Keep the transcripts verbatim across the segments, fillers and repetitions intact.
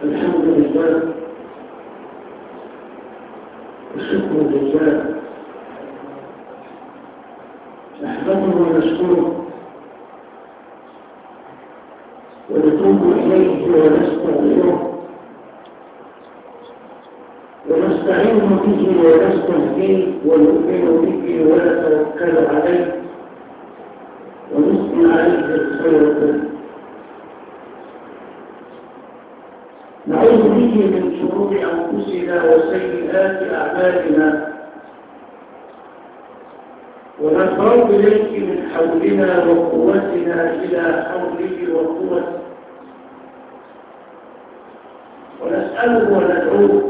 الحمد لله والشكر لله نحمده ونشكره ونتوب إليه ونستغفره ونستعين به ونستهديه ونؤمن به ونتوكل عليه ونثني عليه الخير كله. نعوذ به من شرور أنفسنا وسيئات أعمالنا ونفرغ إليك من حولنا وقوتنا إلى حوله وقوته ونسأله وندعوه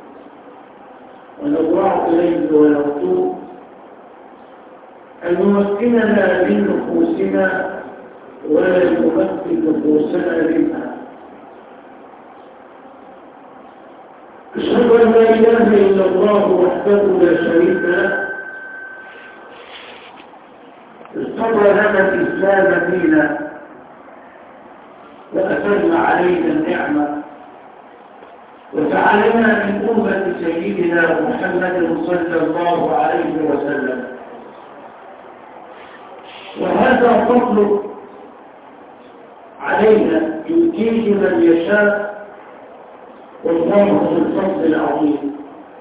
ونضرع إليه ونرجوه أن يمكننا من نفوسنا ولا يمكن نفوسنا منها. أشهد أن لا إله إلا الله وحده لا شريك له اصطفى لنا الإسلام دينا وأتم علينا النعمة وجعلنا من أمة سيدنا محمد صلى الله عليه وسلم، وهذا فضل علينا يؤتيه من يشاء والله ذو الفضل العظيم.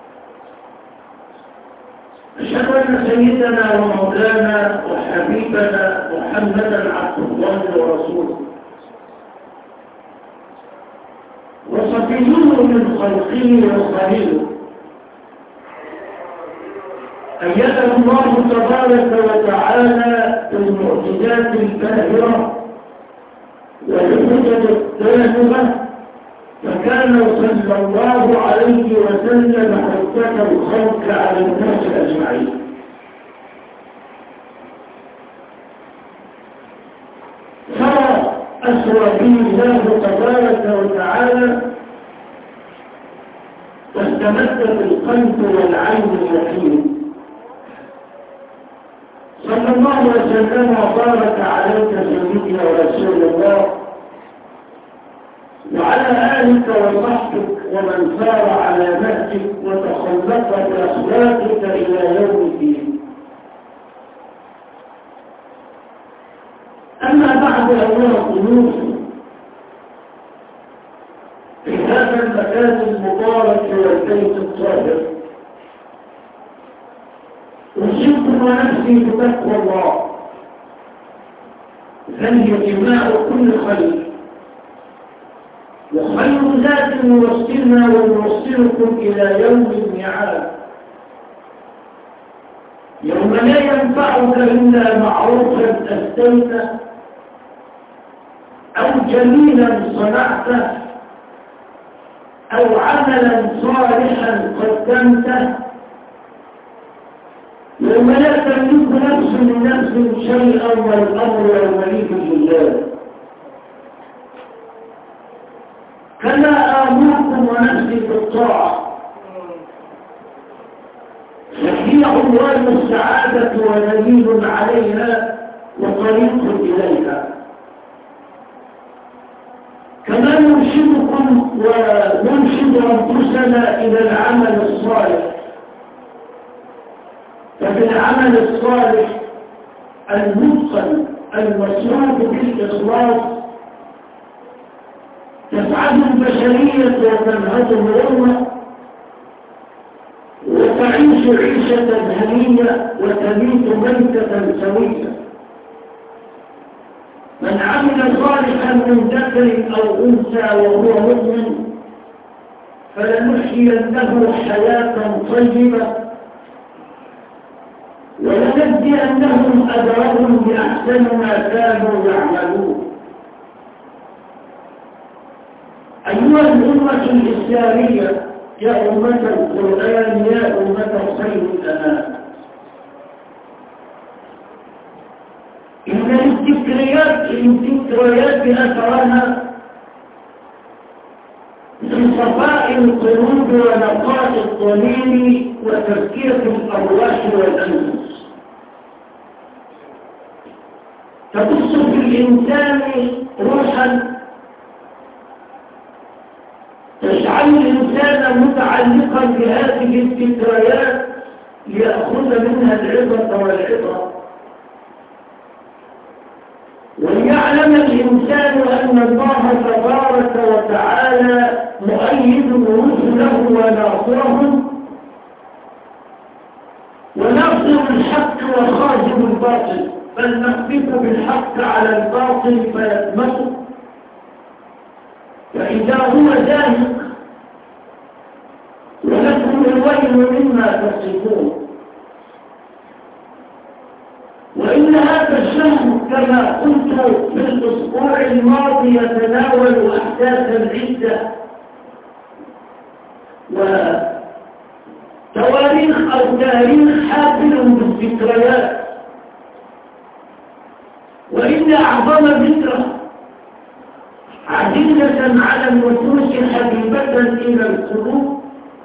أشهد أن سيدنا ومولانا وحبيبنا محمدا عبد الله ورسوله وصفيه من خلقه وخليله، أيده الله تبارك وتعالى بالمعجزات الباهرة والحجج الدامغة، فكان صلى الله عليه وسلم حجة الخلق على الناس أجمعين. فرى أسوى به الله تبارك وتعالى واستمد بالقلب والعين اليقين. صلى الله وسلم وبارك عليك سيدنا رسول الله وعلى آلك وصحبك ومن سار على نهجك وتخلق بأخلاقك إلى يوم الدين. أما بعد أيها الضيوف في هذا المكان المبارك والبيت الطاهر، أوصيكم ونفسي بتقوى الله، فهي جماع كل خير، وخير ذات يوصلنا ويوصلكم إلى يوم الميعاد، يوم لا ينفعك إلا معروفا أتيته أو جميلا صنعته أو عملا صالحا قدمته، يوم لا تملك نفس لنفس شيئا والأمر يومئذ لله. كما آمركم ونفسي بالطاعة، فهي عنوان السعادة ودليل عليها وطريق إليها. كما نرشدكم ونرشد أنفسنا إلى العمل الصالح، ففي العمل الصالح المتقن المسروق بالإخلاص تسعد البشرية وتنهض الأمة وتعيش عيشة هنية وتميت ميتة سوية. من عمل صالحا من ذكر أو أنثى وهو مؤمن فلنحيينه حياة طيبة ولنجزينهم أجرهم بأحسن ما كانوا يعملون. أيها الأمة الإسلامية، يا أمة القرآن، يا أمة خير الأنام، إن الذكريات الذكريات أثرها في صفاء القلوب ونقاء الضمير وتزكية الأرواح والأنفس، تبث في الإنسان روحا الإنسان متعلقا بهذه الذكريات ليأخذ منها العبرة والعبرة، وليعلم الإنسان أن الله تبارك وتعالى مؤيد رسله وناصرهم، وناصر الحق وخازن الباطل، بل نقذف بالحق على الباطل فيدمغه فإذا هو زاهق ولكم الويل مما تصفون. وإن هذا الشهر كما قلت في الأسبوع الماضي يتناول أحداثا عدة وتواريخ أو تاريخ حافل بالذكريات، وإن أعظم ذكرى عزيزة على النفوس حبيبة إلى القلوب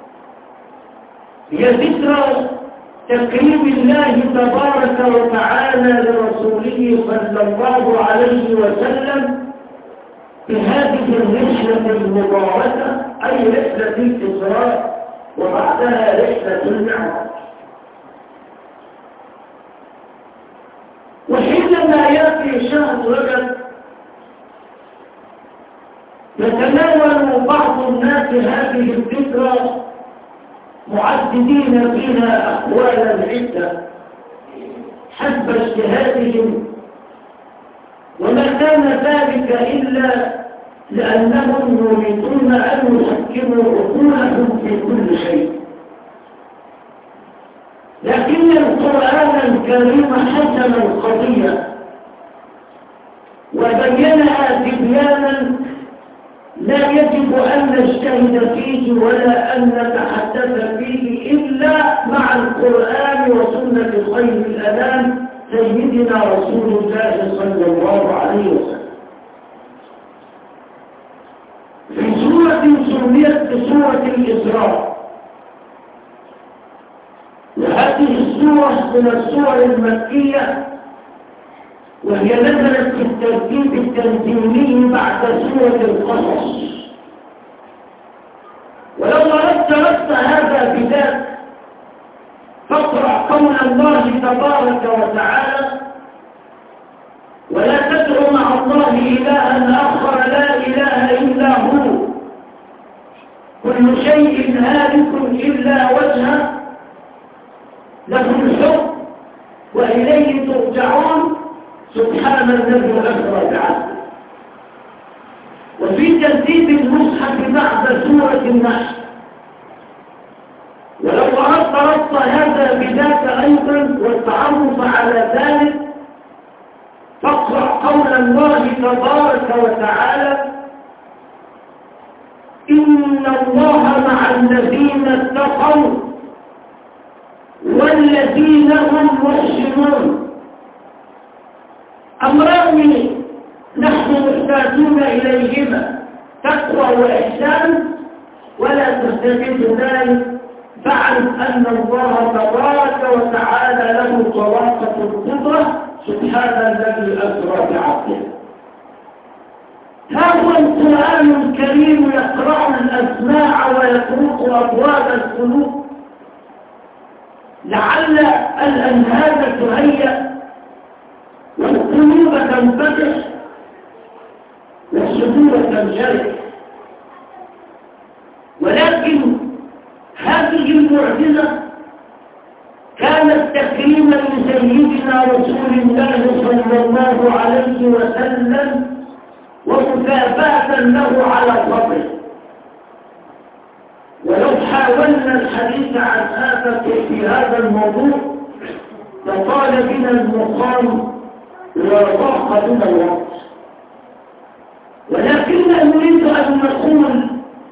هي ذكرى تكريم الله تبارك وتعالى لرسوله صلى الله عليه وسلم بهذه الرحلة المباركة، أي رحلة الإسراء وبعدها رحلة المعراج. وحينما يأتي شهر رجب يتناول بعض الناس هذه الذكرى معددين فيها أقوالا عدة حسب اجتهادهم، وما كان ذلك إلا لأنهم يريدون أن يحكموا عقولهم في كل شيء. لكن القرآن الكريم حسم القضية وبينها تبيانا لا يجب أن نجتهد فيه ولا أن نتحدث فيه إلا مع القرآن وسنة خير الأنام سيدنا رسول الله صلى الله عليه وسلم. في سورة سميت بسورة الإسراء، وهذه السورة من السور المكية، وهي نزلت في الترتيب التنزيلي بعد سورة القصص. ولو أردت ربط هذا بذات فاقرأ قول الله تبارك وتعالى: ولا تدع مع الله إلها آخر لا إله إلا هو كل شيء هالك إلا وجهه له الحكم وإليه ترجعون سبحان الذي أسرى بعبده. وفي ترتيب المصحف بعد سورة النحل. ولو أردت ربط هذا بذاك أيضا والتعرف على ذلك فاقرأ قول الله تبارك وتعالى: إن الله مع الذين اتقوا والذين هم محسنون. أمران نحن محتاجون إليهما، تقوى وإحسان، ولا تستفيد ذلك فاعلم أن الله تبارك وتعالى له طلاقة القدرة سبحان الذي أسرى بعبده. ها هو القرآن الكريم يقرأ الأسماع ويطرق أبواب القلوب لعل الأنهاد تهيأ والقلوب تنفتح والصدور تنشرح. ولكن هذه المعجزة كانت تكريما لسيدنا رسول الله صلى الله عليه وسلم ومكافأة له على فضله. ولو حاولنا الحديث عن هذا في هذا الموضوع لطال بنا المقام وضاق بنا الوقت، ولكننا نريد أن نقول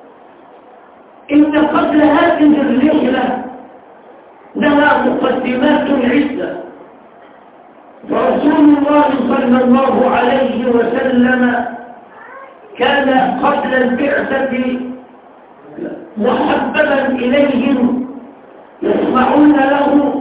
إن قبل هذه الرحلة لها مقدمات عدة. فرسول الله صلى الله عليه وسلم كان قبل البعثة محببا إليهم، يسمعون له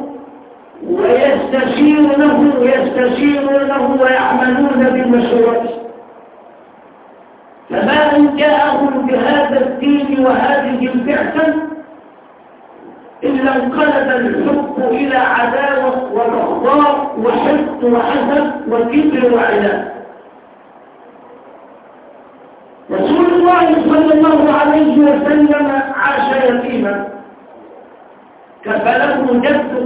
ويستشيرونه ويستشيرونه ويعملون بمشورته. فما إن جاءهم بهذا الدين وهذه البعثة إلا انقلب الحب إلى عداوة وبغضاء وحقد وحسد وكبر وعناد. رسول الله صلى الله عليه وسلم عاش يتيما كفله جده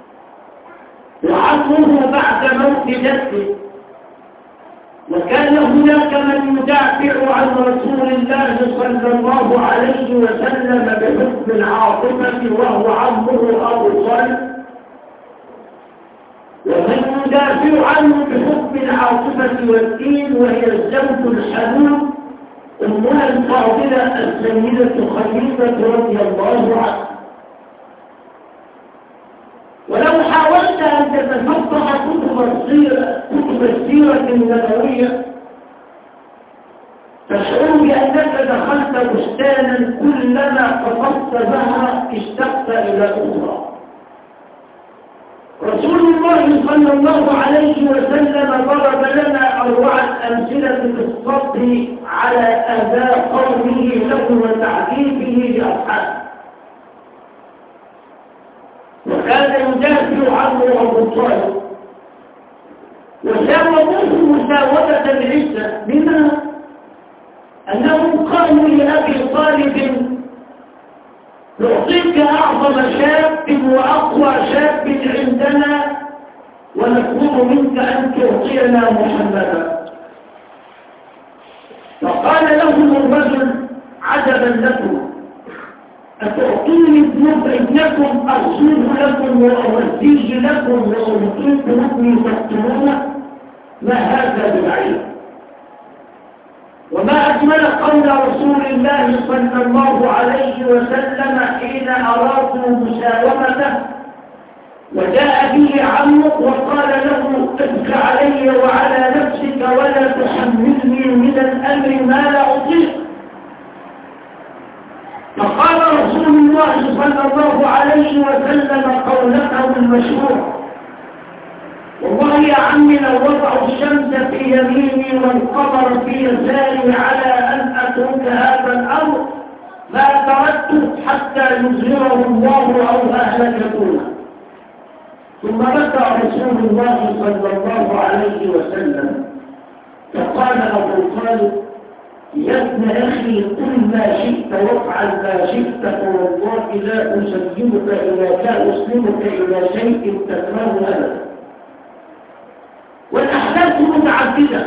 وعصره بعد موت جده، وكان هناك من يدافع عن رسول الله صلى الله عليه وسلم بحكم العاطفة وهو عمه أبو طالب، ومن يدافع عنه بحكم العاطفة والدين وهي الزوج الحنون أمنا الفاضلة السيدة خديجة رضي الله عنها. ولو حاولت أن تتفقه كتب السيرة كتب السيرة النبوية تشعر بأنك دخلت بستانا كلما قصدت زهرة اشتقت إلى أخرى. رسول الله صلى الله عليه وسلم ضرب لنا أروع الأمثلة في الصبر على أذى قومه له وتعذيبه لأصحابه، وكان يدافع عنه أبو طالب وساوموه مساومة العزة، بما أنهم قالوا لأبي طالب نعطيك أعظم شاب وأقوى شاب عندنا ونطلب منك أن تعطينا محمدا. فقال لهم الرجل عجبا لكم، أتعطوني ابنكم أصوله لكم وأوزيه لكم وأعطيكم ابني تقتلونه؟ ما هذا بالعلم. وما أجمل قول رسول الله صلى الله عليه وسلم حين أرادوا مساومته وجاء به عمه وقال له اتق علي وعلى نفسك ولا تحملني من الأمر ما لا أطيق. فقال رسول الله صلى الله عليه وسلم قولته المشهور: والله يا عمي لو وضعوا الشمس في يميني والقمر في يساري على أن أترك هذا الأمر ما تركته حتى يظهره الله أو أهلكتونه. ثم بكى رسول الله صلى الله عليه وسلم فقال أبو طالب: يا ابن أخي قل ما شئت وافعل ما شئت، فوالله لا أسلمك إلى لا أسلمك إلى شيء تكرهه أبدا. والأحداث متعددة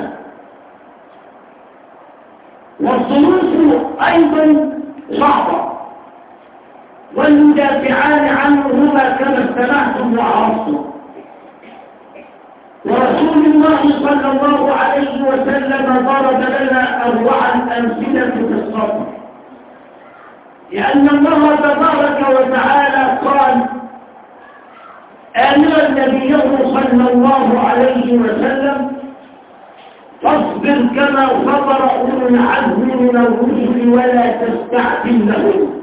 والظروف أيضا صعبة، والمدافعان عنهما كما استمعتم وعرفتم. ورسول الله صلى الله عليه وسلم ضرب لنا أروع الأمثلة في الصبر، لأن الله تبارك وتعالى قال آمرا نبيه صلى الله عليه وسلم: فاصبر كما صبر أولو العزم من الرسل ولا تستعجل لهم.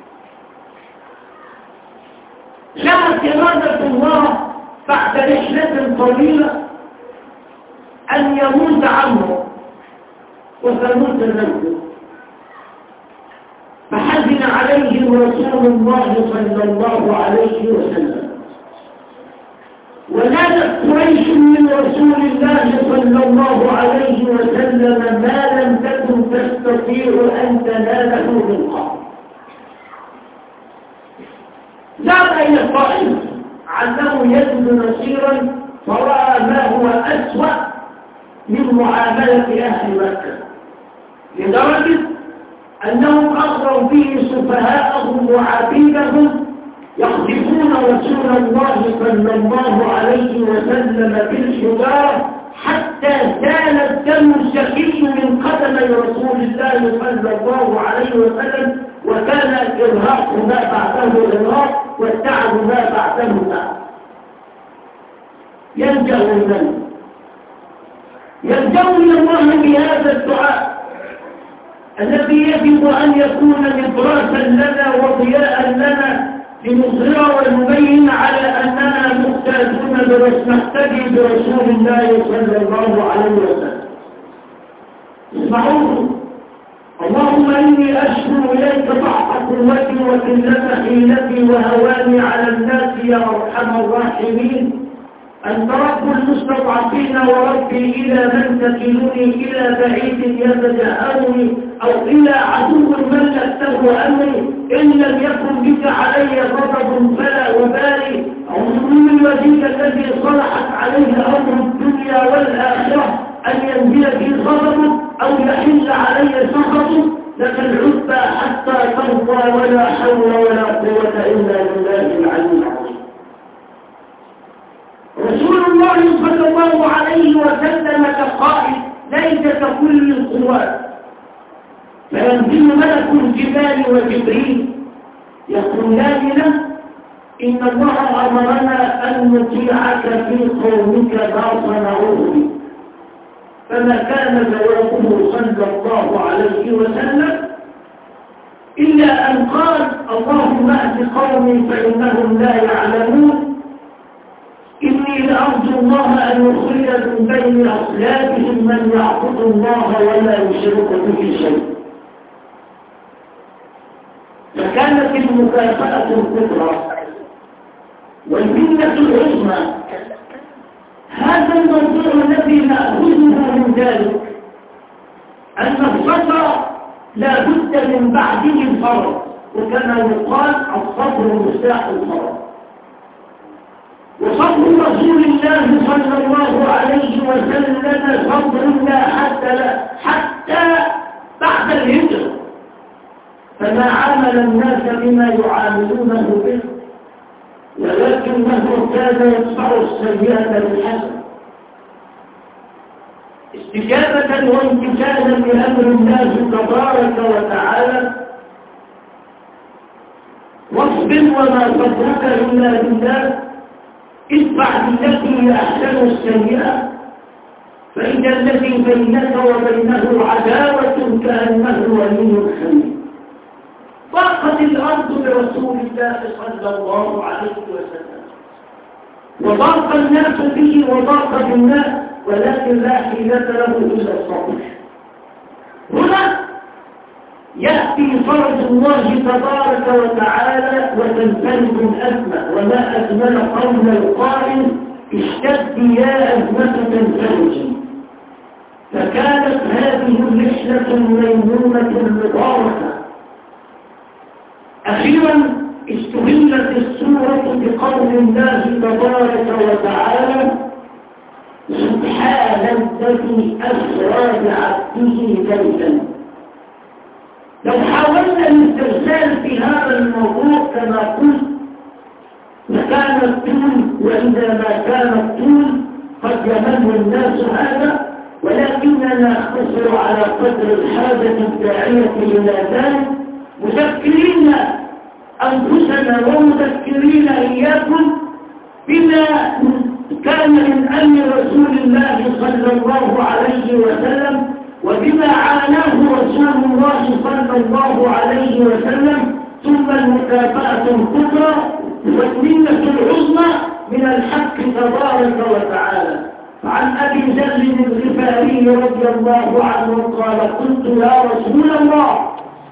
جاءت إرادة الله بعد رحلة طويلة أن يموت عمه وتموت نفسه، فحزن عليه رسول الله صلى الله عليه وسلم، ونالت قريش من رسول الله صلى الله عليه وسلم ما لم تكن تستطيع أن تناله من قبل. ذهب إلى الطائف علّه يجد نصيرا، فرأى ما هو أسوأ من معاملة أهل مكة، لدرجة أنهم أغروا به سفهاءهم وعبيدهم يقذفون رسول الله صلى الله عليه وسلم بالحجارة حتى سال الدم الشقي من قدمي رسول الله صلى الله عليه وسلم، وكان الإرهاق ما بعده إرهاق والتعب ما بعده تعب. يلجأ من يلجأ إلى الله بهذا الدعاء الذي يجب أن يكون نبراسا لنا وضياء لنا لنظهر ونبين على أننا محتاجون نقتدي برسول الله صلى الله عليه وسلم. اسمعوه قوتي وقلة حيلتي وهواني على الناس يا أرحم الراحمين. أنت رب المستضعفين وربي إلى من تكلني، إلى بعيد يتجاهلني أو إلى عدو ملكته أمري. إن لم يكن بك علي غضب فلا أبالي. أعوذ من وجهك الذي صلحت عليه أمر الدنيا والآخرة أن ينزل في غضبك أو يحل علي سخطك. لك العتبى حتى ترضى ولا حول ولا قوة إلا بالله العلي العظيم. رسول الله صلى الله عليه وسلم كقائد ليس ككل القوات. فينزل ملك الجبال وجبريل يقولان له إن الله أمرنا أن نطيعك في قومك ما صنعوه بك. فما كان جوابه صلى الله عليه وسلم إلا أن قال اللهم اهد قومي فإنهم لا يعلمون. إني لأرجو الله أن يخرج من بين أصلابهم من يعبد الله ولا يشرك به شيء. فكانت المكافأة الكبرى والمنة العظمى. هذا الموضوع الذي نأخذه من ذلك أن الصبر لا بد من بعده الفرض، وكما يقال الصبر مفتاح الفرض. وصبر رسول الله صلى الله عليه وسلم صبر لا حتى لا حتى بعد الهجرة. فما عامل الناس بما يعاملونه به، ولكنه كان يدفع السيئة بالحسنة استجابة وامتثالا لأمر الله تبارك وتعالى. واصبر وما صبرك إلا بالله، ادفع بالتي هي أحسن السيئة، فإذا الذي بينك وبينه عداوة كأنه ولي حميم. ضاقت الأرض برسول الله صلى الله عليه وسلم، وضاق الناس به وضاق بالناس، ولكن لا حيلة له إلا الصبر. هنا يأتي فرج الله تبارك وتعالى وتنفرد الأزمة. وما أجمل قول القائل اشتد يا أزمة تنفرج. فكانت هذه الرحلة الميمونة المباركة. أخيرا استهلت السورة بقول الله تبارك وتعالى سبحان الذي أسرى بعبده ليلا. لو حاولنا الاسترسال في هذا الموضوع كما قلت لكان الطول، وإذا ما كان الطول قد يمل الناس هذا، ولكننا نقتصر على قدر الحاجة الداعية إلى ذلك، مذكرين أنفسنا ومذكرين إياكم بما كان من أمر رسول الله صلى الله عليه وسلم، وبما عاناه رسول الله صلى الله عليه وسلم، ثم المكافأة الكبرى والمنة العظمى من الحق تبارك وتعالى. فعن أبي ذر الغفاري رضي الله عنه قال قلت يا رسول الله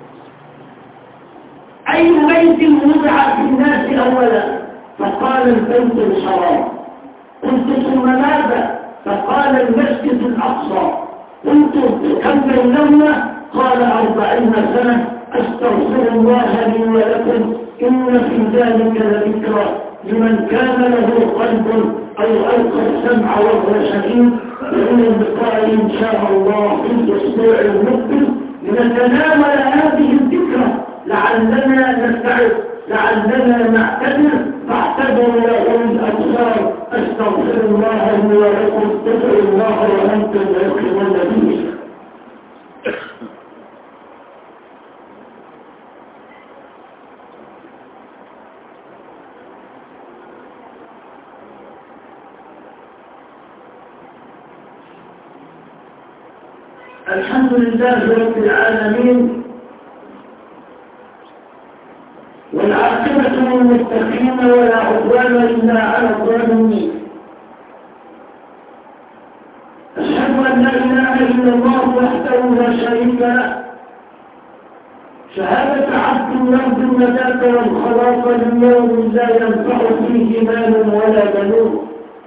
أي بيت وضع في الناس أولا؟ فقال البيت الحرام. قلت ثم ماذا؟ فقال المسجد الأقصى. قلت كم بينهما؟ قال أربعين سنة. أستغفر الله لي ولكم إن في ذلك لذكرى لمن كان له قلب أو ألقى السمع وهو شهيد. وإلى اللقاء إن شاء الله في الأسبوع المقبل لنتناول هذه الذكرى لعلنا نستعد، لعلنا نعتذر، فاعتذروا يا أولي الأبصار. أستغفر الله لي ولكم. ادعوا الله وأنتم موقنون به. الحمد لله رب العالمين، والعاقبة للمتقين ولا عدوان إلا على الظالمين. أشهد أن لا إله إلا الله وحده لا شريك له، شهادة عبد يرجو النجاة والخلاص ليوم لا ينفع فيه مال ولا بنون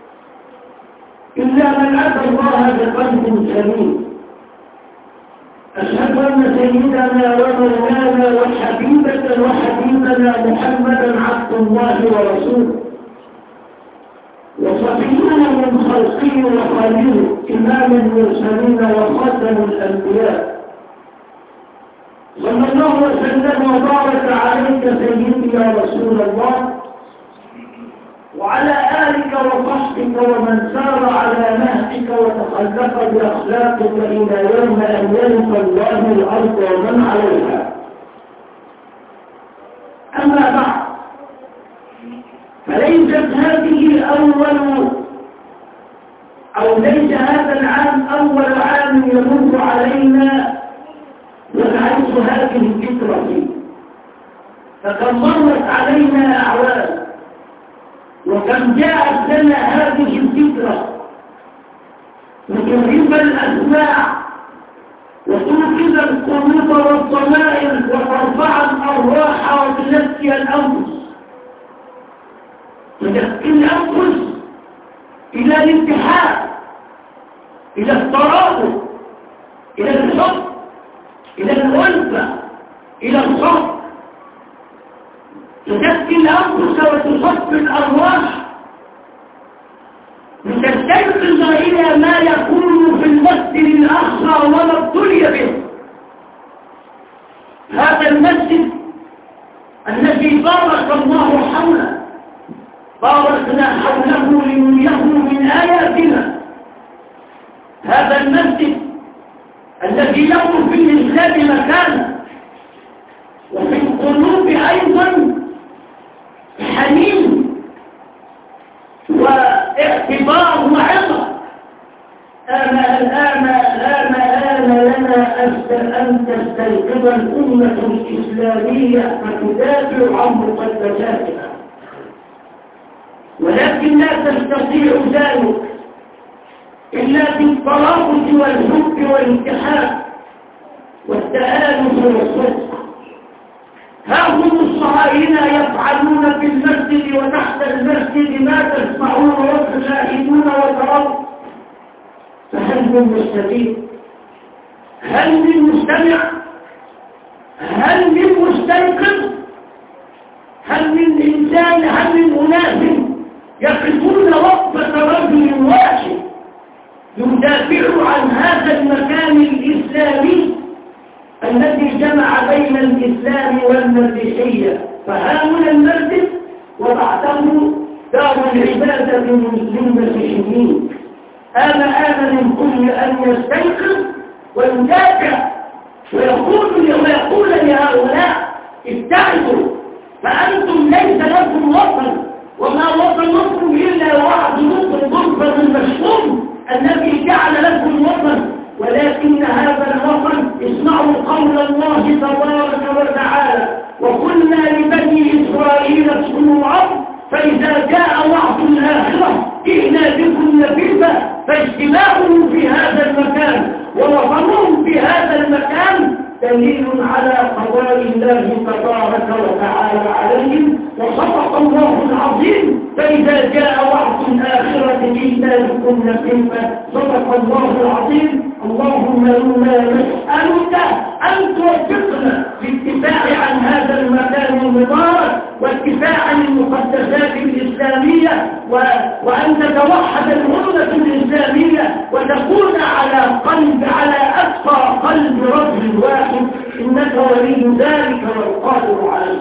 إلا من أتى الله بقلب سليم. أشهد أن سيدنا ومولانا وحبيبة وحبيبنا محمدا عبد الله ورسوله وصفيه من خلقه وخليله إمام المرسلين وخاتم الأنبياء. صلى الله وسلم وبارك عليك سيدي يا رسول الله وعلى آلك وصحبك ومن سار على نهجك وتخلق بأخلاقك إلى يوم أن يلقى الله الأرض ومن عليها. أما بعد، فليست هذه أول أو ليس هذا العام أول عام يمر علينا ونعيش هذه الفكرة فيه، فكم مرت علينا أعوام وكم جاءت لنا هذه الفكرة وترهب الأسماع وتوقظ القلوب والضمائر وترفع الأرواح وتزكي الأنفس، تزكي الأنفس إلى الاتحاد، إلى الترابط، إلى الحب، إلى الألفة، إلى الصبر، تزكي الأنفس وتصفي الأرواح لتستيقظ إلى ما يكون في المسجد الأقصى وما ابتلي به. هذا المسجد الذي بارك الله حوله باركنا حوله لنريه من آياتنا. هذا المسجد الذي له في الإسلام مكانه وفي القلوب أيضا حنين واعتبار وعظة. آما الآن آن آن لنا أن تستيقظ الأمة الإسلامية فتدافع عن مقدساتها، ولكن لا تستطيع ذلك إلا بالترابط والحب والاتحاد والتآلف والصدق. ها هم الصهاينة يفعلون في المسجد وتحت المسجد ما تسمعون وتشاهدون وترون، فهل من مستفيد؟ هل من مستمع؟ هل من مستيقظ؟ هل من إنسان؟ هل من أناس يقفون وقفة رجل واحد يدافع عن هذا المكان الإسلامي الذي جمع بين الإسلام والمسيحية؟ فهاهنا المسجد وبعده دار العبادة للمسيحيين. آن آن من كل أن يستيقظ ويدافع ويقول ويقول لهؤلاء ابتعدوا، فأنتم ليس لكم وطن، وما وطنكم إلا وعد نصر ضربة المشؤوم الذي جعل لكم وطن، ولكن هذا الوطن اسمعوا قول الله تبارك وتعالى: وقلنا لبني إسرائيل اسكنوا الأرض فإذا جاء وعد الآخرة جئنا بكم لفيفا. فاجتماعهم في هذا المكان ووطنهم في هذا المكان دليل على قضاء الله تبارك وتعالى عليهم، وصدق الله العظيم: فإذا جاء وعد الآخرة جئنا بكم لفيفا. صدق الله العظيم. اللهم إنا نسألك أن توفقنا للدفاع عن هذا المكان المبارك والدفاع عن المقدسات الإسلامية، و... وأن تتوحد الأمة الإسلامية وتكون على قلب على أتقى قلب رجل واحد، إنك ولي ذلك والقادر عليه.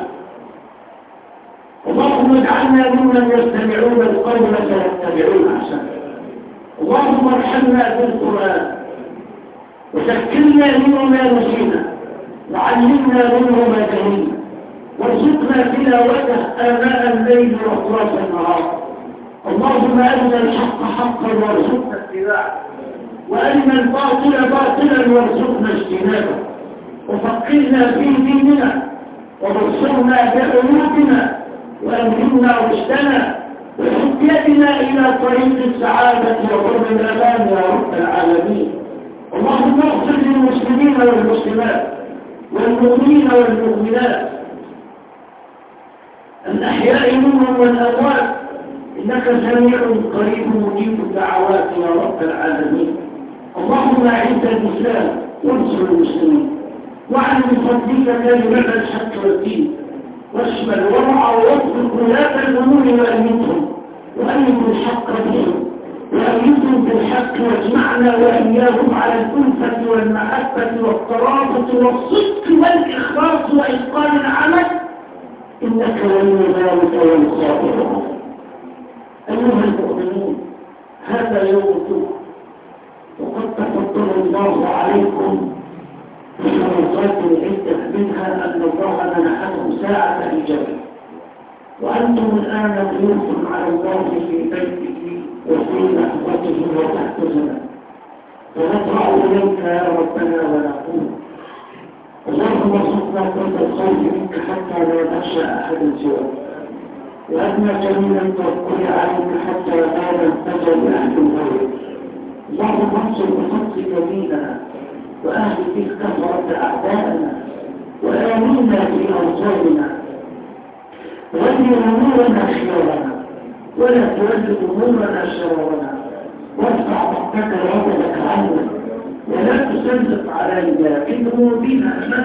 اللهم اجعلنا ممن يستمعون القول فيتبعون أحسنه. اللهم ارحمنا بالقرآن وذكرنا منه ما نسينا وعلمنا منه ما جهلنا، وارزقنا تلاوته آناء الليل وأطراف النهار. اللهم أرنا الحق حقا وارزقنا اتباعه، وأرنا الباطل باطلا وارزقنا اجتنابه، وفقهنا في ديننا وبصرنا بعيوبنا وألهمنا رشدنا وحد يدنا إلى طريق السعادة وقرب الأمان يا رب العالمين. اللهم اغفر للمسلمين والمسلمات والمسلمين والمؤمنين والمؤمنات الأحياء منهم والأموات، إنك سميع قريب مجيب الدعوات يا رب العالمين. اللهم أعز الإسلام وانصر المسلمين، واعلم بفضلك كلمة الحق والدين، واشمل ورع واطلق ولاة الأمور وأيدهم، وأيد الحق بهم، وأيدهم بالحق، واجمعنا وإياهم على الألفة والمحبة والترابط والصدق والإخلاص وإتقان العمل، إنك ولي ذلك والقادر. أيها المؤمنون، هذا يوم الجمعة، وقد تفضل الله عليكم بشرطات عدة، منها أن الله منحكم ساعة إجابة، وأنتم الآن ضيوف على الله في بيته وفي لحظته وتحت زمن، ونطلع إليك يا ربنا ونقول اللهم ارزقنا كل الخوف منك حتى لا نخشى أحدا سواك، وأدنى جميل التوكل عليك حتى لا نلتجأ لأحد غيرك. اللهم انصر بفضلك ديننا وأهل فيك كثرة أعدائنا، وآمنا في أوطاننا، ولي أمورنا خيارنا، ولا تولد أمورنا شرارنا، وارفع ضغطك وعدلك عنا، ولا تسلط علينا في ذنوبنا من